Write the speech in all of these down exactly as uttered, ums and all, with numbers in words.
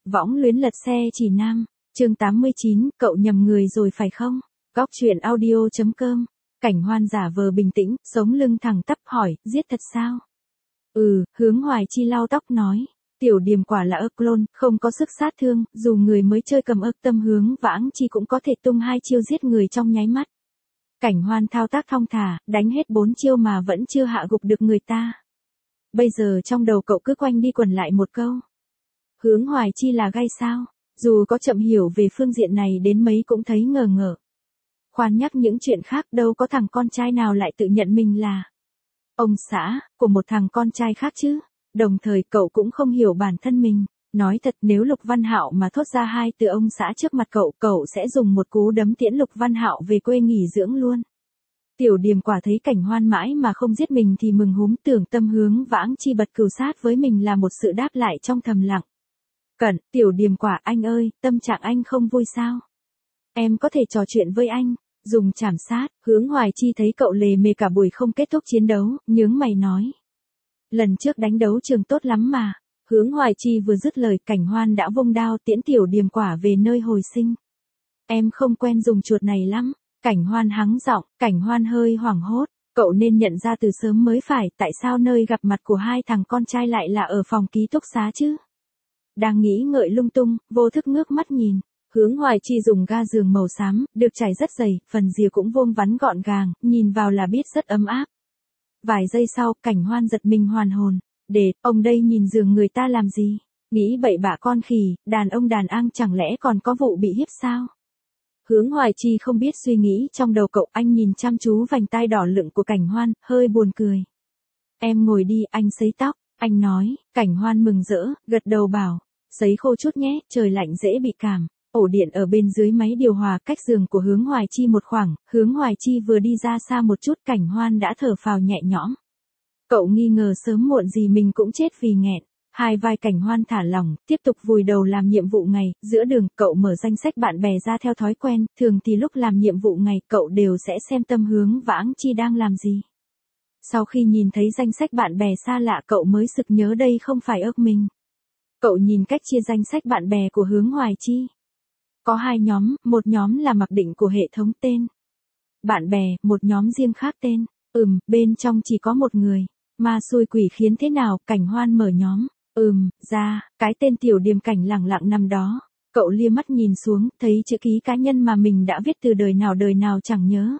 Võng luyến lật xe chỉ nam, chương tám mươi chín, cậu nhầm người rồi phải không? Góc truyện audio chấm com. Cảnh Hoan giả vờ bình tĩnh, sống lưng thẳng tắp hỏi, giết thật sao? Ừ, Hướng Hoài Chi lau tóc nói. Tiểu Điềm quả là ơ clone, không có sức sát thương, dù người mới chơi cầm ơ tâm Hướng Vãng Chi cũng có thể tung hai chiêu giết người trong nháy mắt. Cảnh Hoan thao tác thong thả, đánh hết bốn chiêu mà vẫn chưa hạ gục được người ta. Bây giờ trong đầu cậu cứ quanh đi quẩn lại một câu. Hướng Hoài Chi là gai sao? Dù có chậm hiểu về phương diện này đến mấy cũng thấy ngờ ngợ. Khoan nhắc những chuyện khác, đâu có thằng con trai nào lại tự nhận mình là ông xã của một thằng con trai khác chứ. Đồng thời cậu cũng không hiểu bản thân mình. Nói thật, nếu Lục Văn Hạo mà thốt ra hai từ ông xã trước mặt cậu, cậu sẽ dùng một cú đấm tiễn Lục Văn Hạo về quê nghỉ dưỡng luôn. Tiểu Điềm quả thấy Cảnh Hoan mãi mà không giết mình thì mừng húm, tưởng tâm Hướng Vãng Chi bật cừu sát với mình là một sự đáp lại trong thầm lặng. Cẩn, Tiểu Điềm quả, anh ơi, tâm trạng anh không vui sao? Em có thể trò chuyện với anh, dùng chảm sát. Hướng Hoài Chi thấy cậu lề mề cả buổi không kết thúc chiến đấu, nhướng mày nói. Lần trước đánh đấu trường tốt lắm mà. Hướng Hoài Chi vừa dứt lời, Cảnh Hoan đã vung đao tiễn Tiểu Điềm quả về nơi hồi sinh. Em không quen dùng chuột này lắm. Cảnh Hoan hắng giọng. Cảnh Hoan hơi hoảng hốt. Cậu nên nhận ra từ sớm mới phải, tại sao nơi gặp mặt của hai thằng con trai lại là ở phòng ký túc xá chứ? Đang nghĩ ngợi lung tung, vô thức ngước mắt nhìn. Hướng Hoài Chi dùng ga giường màu xám, được trải rất dày, phần rìa cũng vuông vắn gọn gàng, nhìn vào là biết rất ấm áp. Vài giây sau, Cảnh Hoan giật mình hoàn hồn. Để, ông đây nhìn giường người ta làm gì? Nghĩ bậy bạ con khỉ, đàn ông đàn ang chẳng lẽ còn có vụ bị hiếp sao? Hướng Hoài Chi không biết suy nghĩ trong đầu cậu, anh nhìn chăm chú vành tai đỏ lựng của Cảnh Hoan, hơi buồn cười. Em ngồi đi, anh sấy tóc, anh nói. Cảnh Hoan mừng rỡ, gật đầu bảo. Sấy khô chút nhé, trời lạnh dễ bị cảm. Ổ điện ở bên dưới máy điều hòa cách giường của Hướng Hoài Chi một khoảng, Hướng Hoài Chi vừa đi ra xa một chút, Cảnh Hoan đã thở phào nhẹ nhõm. Cậu nghi ngờ sớm muộn gì mình cũng chết vì nghẹn. Hai vai Cảnh Hoan thả lỏng, tiếp tục vùi đầu làm nhiệm vụ ngày. Giữa đường, cậu mở danh sách bạn bè ra theo thói quen, thường thì lúc làm nhiệm vụ ngày, cậu đều sẽ xem tâm Hướng Vãng Chi đang làm gì. Sau khi nhìn thấy danh sách bạn bè xa lạ, cậu mới sực nhớ đây không phải ước mình. Cậu nhìn cách chia danh sách bạn bè của Hướng Hoài Chi. Có hai nhóm, một nhóm là mặc định của hệ thống tên bạn bè, một nhóm riêng khác tên. Ừm, bên trong chỉ có một người. Ma xui quỷ khiến thế nào? Cảnh Hoan mở nhóm. Ừm, ra, cái tên Tiểu Điềm Cảnh lẳng lặng nằm đó. Cậu lia mắt nhìn xuống, thấy chữ ký cá nhân mà mình đã viết từ đời nào đời nào chẳng nhớ.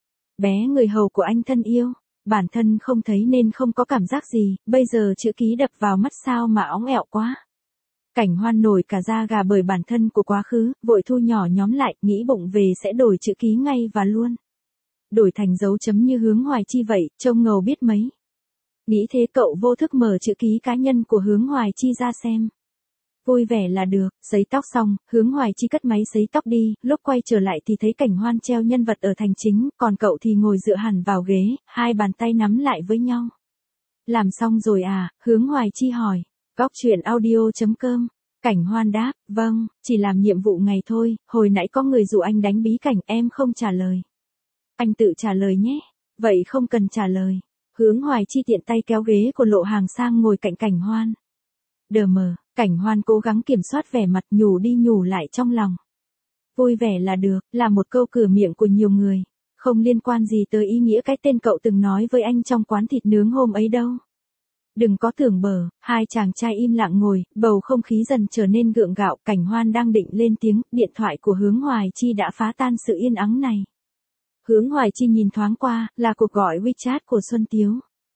Bé người hầu của anh thân yêu. Bản thân không thấy nên không có cảm giác gì, bây giờ chữ ký đập vào mắt sao mà óng ẹo quá. Cảnh Hoan nổi cả da gà bởi bản thân của quá khứ, vội thu nhỏ nhóm lại, nghĩ bụng về sẽ đổi chữ ký ngay và luôn. Đổi thành dấu chấm như Hướng Hoài Chi vậy, trông ngầu biết mấy. Nghĩ thế cậu vô thức mở chữ ký cá nhân của Hướng Hoài Chi ra xem. Vui vẻ là được, sấy tóc xong, Hướng Hoài Chi cất máy sấy tóc đi, lúc quay trở lại thì thấy Cảnh Hoan treo nhân vật ở thành chính, còn cậu thì ngồi dựa hẳn vào ghế, hai bàn tay nắm lại với nhau. Làm xong rồi à? Hướng Hoài Chi hỏi. Góc truyện audio chấm com. Cảnh Hoan đáp, vâng, chỉ làm nhiệm vụ ngày thôi, hồi nãy có người dụ anh đánh bí cảnh, em không trả lời. Anh tự trả lời nhé. Vậy không cần trả lời. Hướng Hoài Chi tiện tay kéo ghế của Lộ Hàng sang ngồi cạnh Cảnh Hoan. Đờ mờ, Cảnh Hoan cố gắng kiểm soát vẻ mặt, nhủ đi nhủ lại trong lòng. Vui vẻ là được, là một câu cửa miệng của nhiều người. Không liên quan gì tới ý nghĩa cái tên cậu từng nói với anh trong quán thịt nướng hôm ấy đâu. Đừng có tưởng bờ, hai chàng trai im lặng ngồi, bầu không khí dần trở nên gượng gạo. Cảnh Hoan đang định lên tiếng, điện thoại của Hướng Hoài Chi đã phá tan sự yên ắng này. Hướng Hoài Chi nhìn thoáng qua, là cuộc gọi WeChat của Xuân Tiếu.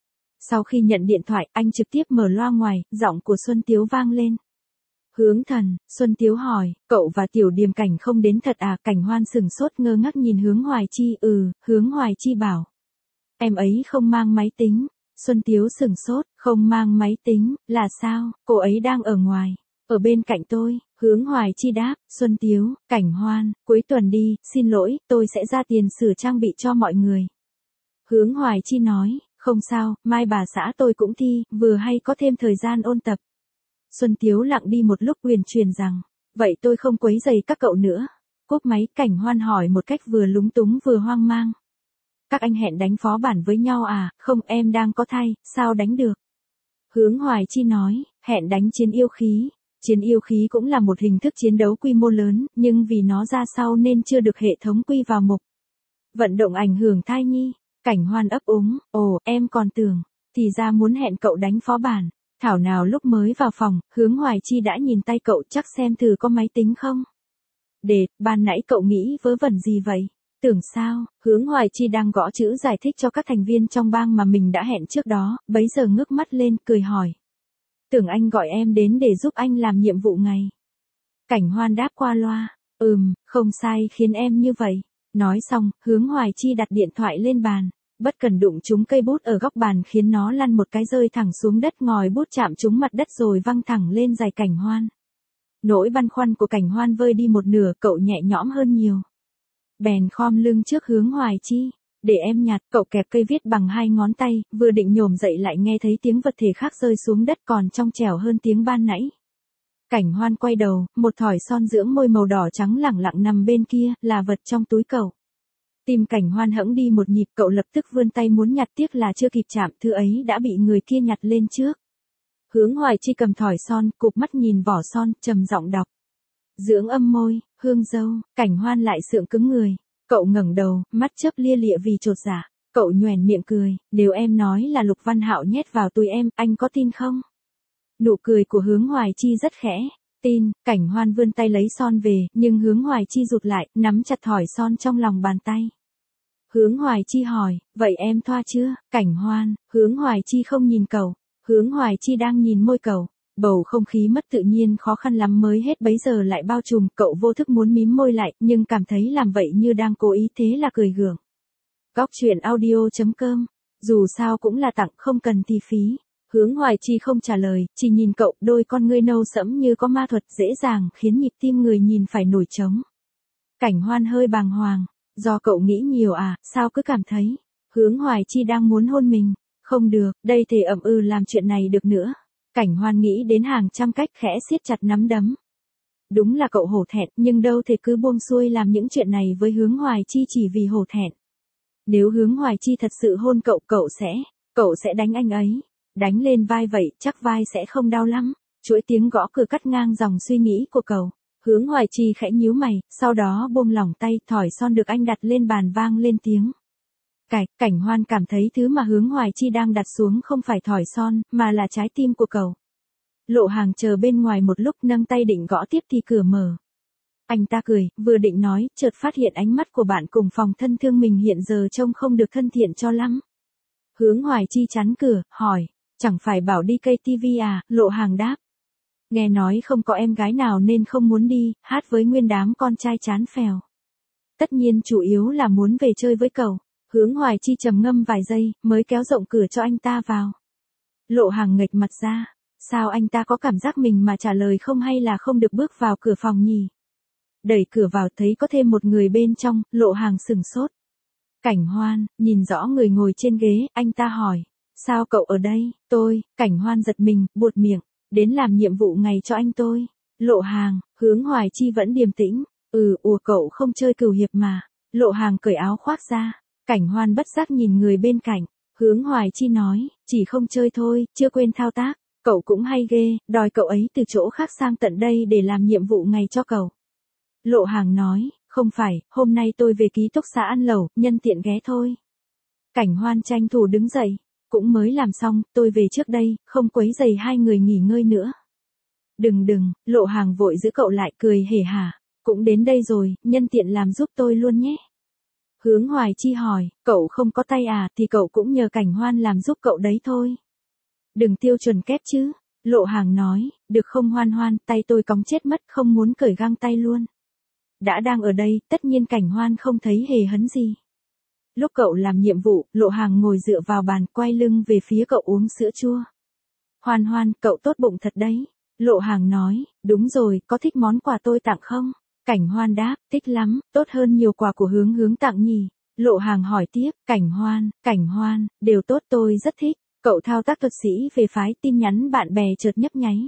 Sau khi nhận điện thoại, anh trực tiếp mở loa ngoài, giọng của Xuân Tiếu vang lên. Hướng thần, Xuân Tiếu hỏi, cậu và Tiểu Điềm Cảnh không đến thật à? Cảnh Hoan sửng sốt ngơ ngác nhìn Hướng Hoài Chi. Ừ, Hướng Hoài Chi bảo. Em ấy không mang máy tính. Xuân Tiếu sửng sốt, không mang máy tính, là sao? Cô ấy đang ở ngoài, ở bên cạnh tôi. Hướng Hoài Chi đáp. Xuân Tiếu, Cảnh Hoan, cuối tuần đi, xin lỗi, tôi sẽ ra tiền sửa trang bị cho mọi người. Hướng Hoài Chi nói, không sao, mai bà xã tôi cũng thi, vừa hay có thêm thời gian ôn tập. Xuân Tiếu lặng đi một lúc, huyền truyền rằng, vậy tôi không quấy rầy các cậu nữa. Cúp máy, Cảnh Hoan hỏi một cách vừa lúng túng vừa hoang mang. Các anh hẹn đánh phó bản với nhau à? Không, em đang có thai, sao đánh được? Hướng Hoài Chi nói, hẹn đánh chiến yêu khí. Chiến yêu khí cũng là một hình thức chiến đấu quy mô lớn, nhưng vì nó ra sau nên chưa được hệ thống quy vào mục vận động ảnh hưởng thai nhi. Cảnh Hoan ấp úng, ồ, em còn tưởng, thì ra muốn hẹn cậu đánh phó bản. Thảo nào lúc mới vào phòng, Hướng Hoài Chi đã nhìn tay cậu, chắc xem thử có máy tính không. Để, ban nãy cậu nghĩ vớ vẩn gì vậy? Tưởng sao? Hướng Hoài Chi đang gõ chữ giải thích cho các thành viên trong bang mà mình đã hẹn trước đó, bấy giờ ngước mắt lên, cười hỏi. Tưởng anh gọi em đến để giúp anh làm nhiệm vụ ngày. Cảnh Hoan đáp qua loa, ừm, không sai khiến em như vậy. Nói xong, Hướng Hoài Chi đặt điện thoại lên bàn. Bất cần đụng trúng cây bút ở góc bàn khiến nó lăn một cái rơi thẳng xuống đất, ngòi bút chạm trúng mặt đất rồi văng thẳng lên giày Cảnh Hoan. Nỗi băn khoăn của Cảnh Hoan vơi đi một nửa, cậu nhẹ nhõm hơn nhiều. Bèn khom lưng trước Hướng Hoài Chi. Để em nhặt, cậu kẹp cây viết bằng hai ngón tay, vừa định nhổm dậy lại nghe thấy tiếng vật thể khác rơi xuống đất còn trong trẻo hơn tiếng ban nãy. Cảnh Hoan quay đầu, một thỏi son dưỡng môi màu đỏ trắng lẳng lặng nằm bên kia, là vật trong túi cậu. Tim Cảnh Hoan hẫng đi một nhịp, cậu lập tức vươn tay muốn nhặt, tiếc là chưa kịp chạm, thứ ấy đã bị người kia nhặt lên trước. Hướng Hoài Chi cầm thỏi son, cụp mắt nhìn vỏ son, trầm giọng đọc. Dưỡng âm môi, hương dâu. Cảnh Hoan lại sượng cứng người. Cậu ngẩng đầu, mắt chớp lia lịa vì chột dạ. Cậu nhoẻn miệng cười, nếu em nói là Lục Văn Hạo nhét vào túi em, anh có tin không? Nụ cười của Hướng Hoài Chi rất khẽ. Tin. Cảnh Hoan vươn tay lấy son về, nhưng Hướng Hoài Chi rụt lại, nắm chặt thỏi son trong lòng bàn tay. Hướng Hoài Chi hỏi, vậy em thoa chưa? Cảnh Hoan. Hướng Hoài Chi không nhìn cậu. Hướng Hoài Chi đang nhìn môi cậu. Bầu không khí mất tự nhiên khó khăn lắm mới hết, bấy giờ lại bao trùm, cậu vô thức muốn mím môi lại, nhưng cảm thấy làm vậy như đang cố ý, thế là cười gượng. Góc truyện audio chấm com. Dù sao cũng là tặng, không cần thì phí. Hướng Hoài Chi không trả lời, chỉ nhìn cậu, đôi con ngươi nâu sẫm như có ma thuật, dễ dàng khiến nhịp tim người nhìn phải nổi trống. Cảnh Hoan hơi bàng hoàng. Do cậu nghĩ nhiều à, sao cứ cảm thấy Hướng Hoài Chi đang muốn hôn mình. Không được, đây thể ẩm ư làm chuyện này được nữa. Cảnh Hoan nghĩ đến hàng trăm cách, khẽ siết chặt nắm đấm. Đúng là cậu hổ thẹn, nhưng đâu thể cứ buông xuôi làm những chuyện này với Hướng Hoài Chi chỉ vì hổ thẹn. Nếu Hướng Hoài Chi thật sự hôn cậu, cậu sẽ, cậu sẽ đánh anh ấy. Đánh lên vai vậy, chắc vai sẽ không đau lắm. Chuỗi tiếng gõ cửa cắt ngang dòng suy nghĩ của cậu. Hướng Hoài Chi khẽ nhíu mày, sau đó buông lỏng tay, thỏi son được anh đặt lên bàn vang lên tiếng. Cạch. Cảnh Hoan cảm thấy thứ mà Hướng Hoài Chi đang đặt xuống không phải thỏi son, mà là trái tim của cậu. Lộ Hàng chờ bên ngoài một lúc, nâng tay định gõ tiếp thì cửa mở. Anh ta cười, vừa định nói, chợt phát hiện ánh mắt của bạn cùng phòng thân thương mình hiện giờ trông không được thân thiện cho lắm. Hướng Hoài Chi chắn cửa, hỏi, chẳng phải bảo đi cây tivi à? Lộ Hàng đáp. Nghe nói không có em gái nào nên không muốn đi, hát với nguyên đám con trai chán phèo. Tất nhiên chủ yếu là muốn về chơi với cậu. Hướng Hoài Chi trầm ngâm vài giây, mới kéo rộng cửa cho anh ta vào. Lộ Hàng nghệch mặt ra. Sao anh ta có cảm giác mình mà trả lời không hay là không được bước vào cửa phòng nhỉ? Đẩy cửa vào thấy có thêm một người bên trong, Lộ Hàng sửng sốt. Cảnh Hoan. Nhìn rõ người ngồi trên ghế, anh ta hỏi. Sao cậu ở đây? Tôi. Cảnh Hoan giật mình, buột miệng. Đến làm nhiệm vụ ngày cho anh tôi. Lộ Hàng. Hướng Hoài Chi vẫn điềm tĩnh. Ừ, ủa cậu không chơi cừu hiệp mà. Lộ Hàng cởi áo khoác ra. Cảnh Hoan bất giác nhìn người bên cạnh. Hướng Hoài Chi nói, chỉ không chơi thôi, chưa quên thao tác. Cậu cũng hay ghê, đòi cậu ấy từ chỗ khác sang tận đây để làm nhiệm vụ ngày cho cậu. Lộ Hàng nói, không phải, hôm nay tôi về ký túc xá ăn lẩu, nhân tiện ghé thôi. Cảnh Hoan tranh thủ đứng dậy. Cũng mới làm xong, tôi về trước đây, không quấy rầy hai người nghỉ ngơi nữa. Đừng đừng, Lộ Hàng vội giữ cậu lại, cười hề hả. Cũng đến đây rồi, nhân tiện làm giúp tôi luôn nhé. Hướng Hoài Chi hỏi, cậu không có tay à, thì cậu cũng nhờ Cảnh Hoan làm giúp cậu đấy thôi. Đừng tiêu chuẩn kép chứ. Lộ Hàng nói, được không Hoan Hoan, tay tôi cóng chết mất, không muốn cởi găng tay luôn. Đã đang ở đây, tất nhiên Cảnh Hoan không thấy hề hấn gì. Lúc cậu làm nhiệm vụ, Lộ Hàng ngồi dựa vào bàn, quay lưng về phía cậu uống sữa chua. Hoan Hoan, cậu tốt bụng thật đấy. Lộ Hàng nói, đúng rồi, có thích món quà tôi tặng không? Cảnh Hoan đáp, thích lắm, tốt hơn nhiều quà của Hướng Hướng tặng nhỉ. Lộ Hàng hỏi tiếp, Cảnh Hoan, Cảnh Hoan, đều tốt, tôi rất thích. Cậu thao tác thuật sĩ về phái, tin nhắn bạn bè chợt nhấp nháy.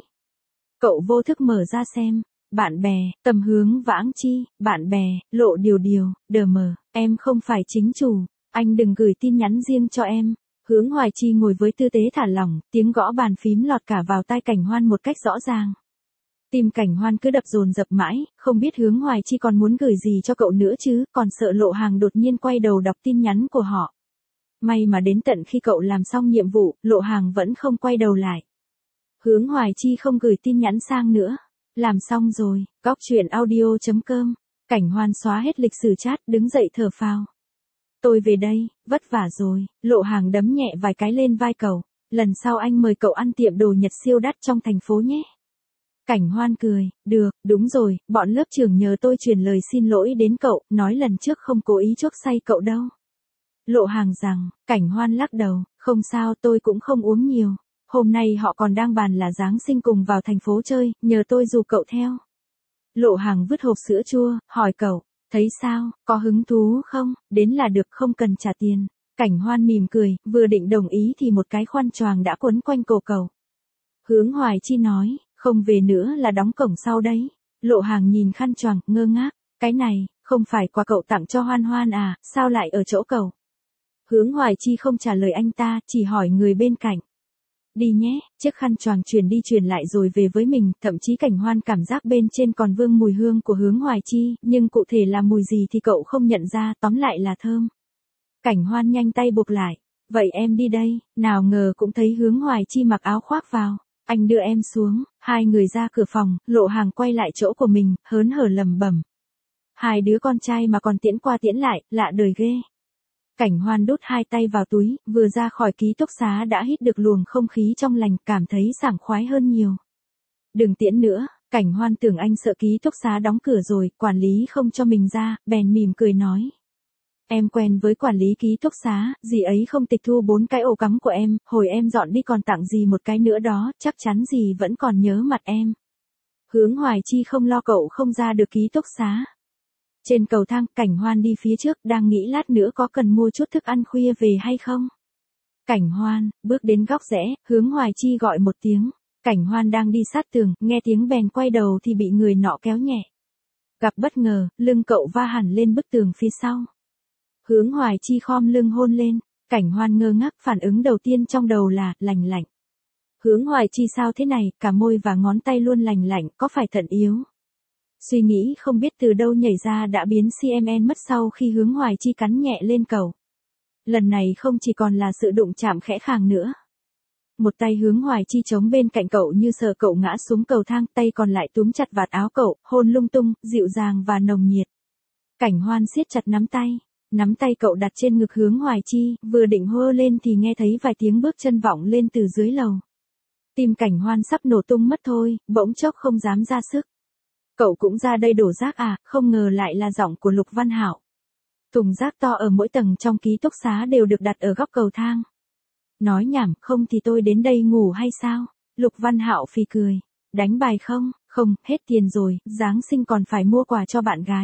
Cậu vô thức mở ra xem. Bạn bè, Tầm Hướng Vãng Chi, bạn bè, Lộ Điều Điều, đờ mờ, em không phải chính chủ, anh đừng gửi tin nhắn riêng cho em. Hướng Hoài Chi ngồi với tư thế thả lỏng, tiếng gõ bàn phím lọt cả vào tai Cảnh Hoan một cách rõ ràng. Tim Cảnh Hoan cứ đập dồn dập mãi, không biết Hướng Hoài Chi còn muốn gửi gì cho cậu nữa chứ, còn sợ Lộ Hàng đột nhiên quay đầu đọc tin nhắn của họ. May mà đến tận khi cậu làm xong nhiệm vụ, Lộ Hàng vẫn không quay đầu lại. Hướng Hoài Chi không gửi tin nhắn sang nữa. Làm xong rồi, góc chuyện audio chấm com. Cảnh Hoan xóa hết lịch sử chat, đứng dậy thở phào. Tôi về đây, vất vả rồi. Lộ Hàng đấm nhẹ vài cái lên vai cậu. Lần sau anh mời cậu ăn tiệm đồ Nhật siêu đắt trong thành phố nhé. Cảnh Hoan cười, được, đúng rồi, bọn lớp trưởng nhờ tôi truyền lời xin lỗi đến cậu, nói lần trước không cố ý chuốc say cậu đâu. Lộ Hàng rằng, Cảnh Hoan lắc đầu, không sao, tôi cũng không uống nhiều. Hôm nay họ còn đang bàn là Giáng sinh cùng vào thành phố chơi, nhờ tôi dù cậu theo. Lộ Hàng vứt hộp sữa chua, hỏi cậu, thấy sao, có hứng thú không, đến là được, không cần trả tiền. Cảnh Hoan mỉm cười, vừa định đồng ý thì một cái khoăn choàng đã quấn quanh cổ cậu. Hướng Hoài Chi nói, không về nữa là đóng cổng sau đấy. Lộ Hàng nhìn khăn choàng, ngơ ngác, cái này, không phải quà cậu tặng cho Hoan Hoan à, sao lại ở chỗ cậu? Hướng Hoài Chi không trả lời anh ta, chỉ hỏi người bên cạnh. Đi nhé, chiếc khăn choàng truyền đi truyền lại rồi về với mình, thậm chí Cảnh Hoan cảm giác bên trên còn vương mùi hương của Hướng Hoài Chi, nhưng cụ thể là mùi gì thì cậu không nhận ra, tóm lại là thơm. Cảnh Hoan nhanh tay buộc lại, vậy em đi đây, nào ngờ cũng thấy Hướng Hoài Chi mặc áo khoác vào. Anh đưa em xuống, hai người ra cửa phòng, Lộ Hàng quay lại chỗ của mình, hớn hở lẩm bẩm. Hai đứa con trai mà còn tiễn qua tiễn lại, lạ đời ghê. Cảnh Hoan đút hai tay vào túi, vừa ra khỏi ký túc xá đã hít được luồng không khí trong lành, cảm thấy sảng khoái hơn nhiều. Đừng tiễn nữa, Cảnh Hoan tưởng anh sợ ký túc xá đóng cửa rồi, quản lý không cho mình ra, bèn mỉm cười nói. Em quen với quản lý ký túc xá, dì ấy không tịch thu bốn cái ổ cắm của em, hồi em dọn đi còn tặng dì một cái nữa đó, chắc chắn dì vẫn còn nhớ mặt em. Hướng Hoài Chi không lo cậu không ra được ký túc xá. Trên cầu thang, Cảnh Hoan đi phía trước, đang nghĩ lát nữa có cần mua chút thức ăn khuya về hay không. Cảnh Hoan, bước đến góc rẽ, Hướng Hoài Chi gọi một tiếng. Cảnh Hoan đang đi sát tường, nghe tiếng bèn quay đầu thì bị người nọ kéo nhẹ. Gặp bất ngờ, lưng cậu va hẳn lên bức tường phía sau. Hướng Hoài Chi khom lưng hôn lên, Cảnh Hoan ngơ ngác, phản ứng đầu tiên trong đầu là, lành lạnh. Hướng Hoài Chi sao thế này, cả môi và ngón tay luôn lành lạnh, có phải thận yếu? Suy nghĩ không biết từ đâu nhảy ra đã biến xê em en mất sau khi Hướng Hoài Chi cắn nhẹ lên cậu. Lần này không chỉ còn là sự đụng chạm khẽ khàng nữa. Một tay Hướng Hoài Chi chống bên cạnh cậu như sợ cậu ngã xuống cầu thang, tay còn lại túm chặt vạt áo cậu, hôn lung tung, dịu dàng và nồng nhiệt. Cảnh Hoan siết chặt nắm tay. Nắm tay cậu đặt trên ngực Hướng Hoài Chi, vừa định hô lên thì nghe thấy vài tiếng bước chân vọng lên từ dưới lầu. Tim Cảnh Hoan sắp nổ tung mất thôi, bỗng chốc không dám ra sức. Cậu cũng ra đây đổ rác à, không ngờ lại là giọng của Lục Văn Hạo. Thùng rác to ở mỗi tầng trong ký túc xá đều được đặt ở góc cầu thang. Nói nhảm, không thì tôi đến đây ngủ hay sao? Lục Văn Hạo phì cười. Đánh bài không? Không, hết tiền rồi, Giáng sinh còn phải mua quà cho bạn gái.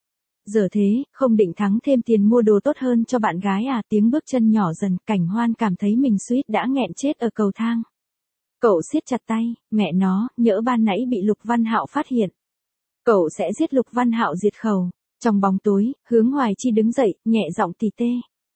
Giờ thế, không định thắng thêm tiền mua đồ tốt hơn cho bạn gái à? Tiếng bước chân nhỏ dần, Cảnh Hoan cảm thấy mình suýt đã nghẹn chết ở cầu thang. Cậu siết chặt tay, mẹ nó, nhỡ ban nãy bị Lục Văn Hạo phát hiện. Cậu sẽ giết Lục Văn Hạo diệt khẩu. Trong bóng tối, Hướng Hoài Chi đứng dậy, nhẹ giọng tì tê.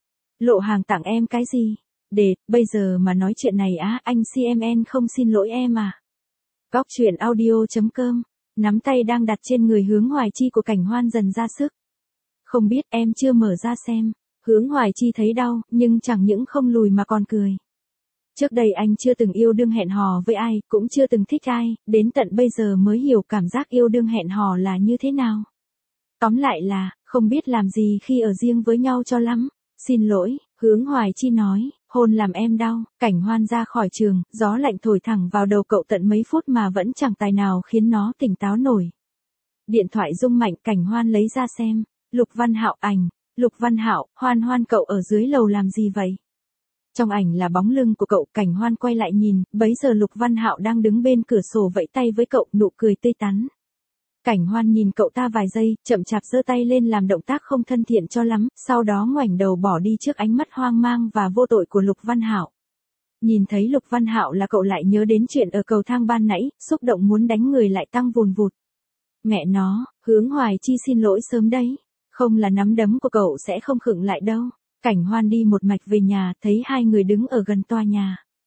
Lộ Hàng tặng em cái gì? Để, bây giờ mà nói chuyện này á, anh xê em en không xin lỗi em à? Góc chuyện audio chấm com. Nắm tay đang đặt trên người Hướng Hoài Chi của Cảnh Hoan dần ra sức. Không biết, em chưa mở ra xem. Hướng Hoài Chi thấy đau, nhưng chẳng những không lùi mà còn cười. Trước đây anh chưa từng yêu đương hẹn hò với ai, cũng chưa từng thích ai, đến tận bây giờ mới hiểu cảm giác yêu đương hẹn hò là như thế nào. Tóm lại là, không biết làm gì khi ở riêng với nhau cho lắm. Xin lỗi, Hướng Hoài Chi nói, hôn làm em đau. Cảnh Hoan ra khỏi trường, gió lạnh thổi thẳng vào đầu cậu tận mấy phút mà vẫn chẳng tài nào khiến nó tỉnh táo nổi. Điện thoại rung mạnh, Cảnh Hoan lấy ra xem. Lục Văn Hạo ảnh. Lục Văn Hạo, Hoan Hoan cậu ở dưới lầu làm gì vậy? Trong ảnh là bóng lưng của cậu, Cảnh Hoan quay lại nhìn, bấy giờ Lục Văn Hạo đang đứng bên cửa sổ vẫy tay với cậu, nụ cười tươi tắn. Cảnh Hoan nhìn cậu ta vài giây, chậm chạp giơ tay lên làm động tác không thân thiện cho lắm, sau đó ngoảnh đầu bỏ đi trước ánh mắt hoang mang và vô tội của Lục Văn Hạo. Nhìn thấy Lục Văn Hạo là cậu lại nhớ đến chuyện ở cầu thang ban nãy, xúc động muốn đánh người lại tăng vùn vụt. Mẹ nó, Hướng Hoài Chi xin lỗi sớm đấy, không là nắm đấm của cậu sẽ không khựng lại đâu. Cảnh Hoan đi một mạch về nhà, thấy hai người đứng ở gần tòa nhà.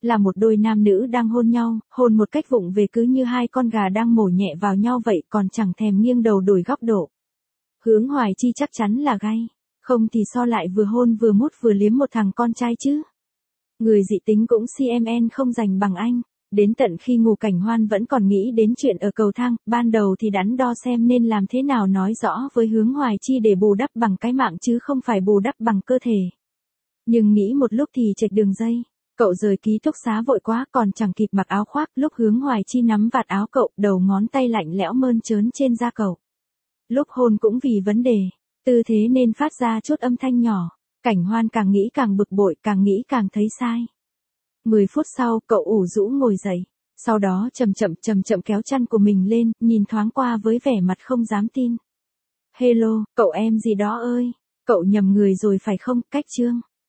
Là một đôi nam nữ đang hôn nhau, hôn một cách vụng về cứ như hai con gà đang mổ nhẹ vào nhau vậy, còn chẳng thèm nghiêng đầu đổi góc độ. Hướng Hoài Chi chắc chắn là gay, không thì so lại vừa hôn vừa mút vừa liếm một thằng con trai chứ. Người dị tính cũng xê em en không giành bằng anh. Đến tận khi ngủ Cảnh Hoan vẫn còn nghĩ đến chuyện ở cầu thang, ban đầu thì đắn đo xem nên làm thế nào nói rõ với Hướng Hoài Chi để bù đắp bằng cái mạng chứ không phải bù đắp bằng cơ thể. Nhưng nghĩ một lúc thì chệch đường dây, cậu rời ký túc xá vội quá còn chẳng kịp mặc áo khoác, lúc Hướng Hoài Chi nắm vạt áo cậu, đầu ngón tay lạnh lẽo mơn trớn trên da cậu. Lúc hôn cũng vì vấn đề tư thế nên phát ra chút âm thanh nhỏ, Cảnh Hoan càng nghĩ càng bực bội, càng nghĩ càng thấy sai. Mười phút sau, cậu ủ rũ ngồi dậy, sau đó chậm chậm chậm chậm kéo chăn của mình lên, nhìn thoáng qua với vẻ mặt không dám tin. Hello, cậu em gì đó ơi, cậu nhầm người rồi phải không, Cách Trương.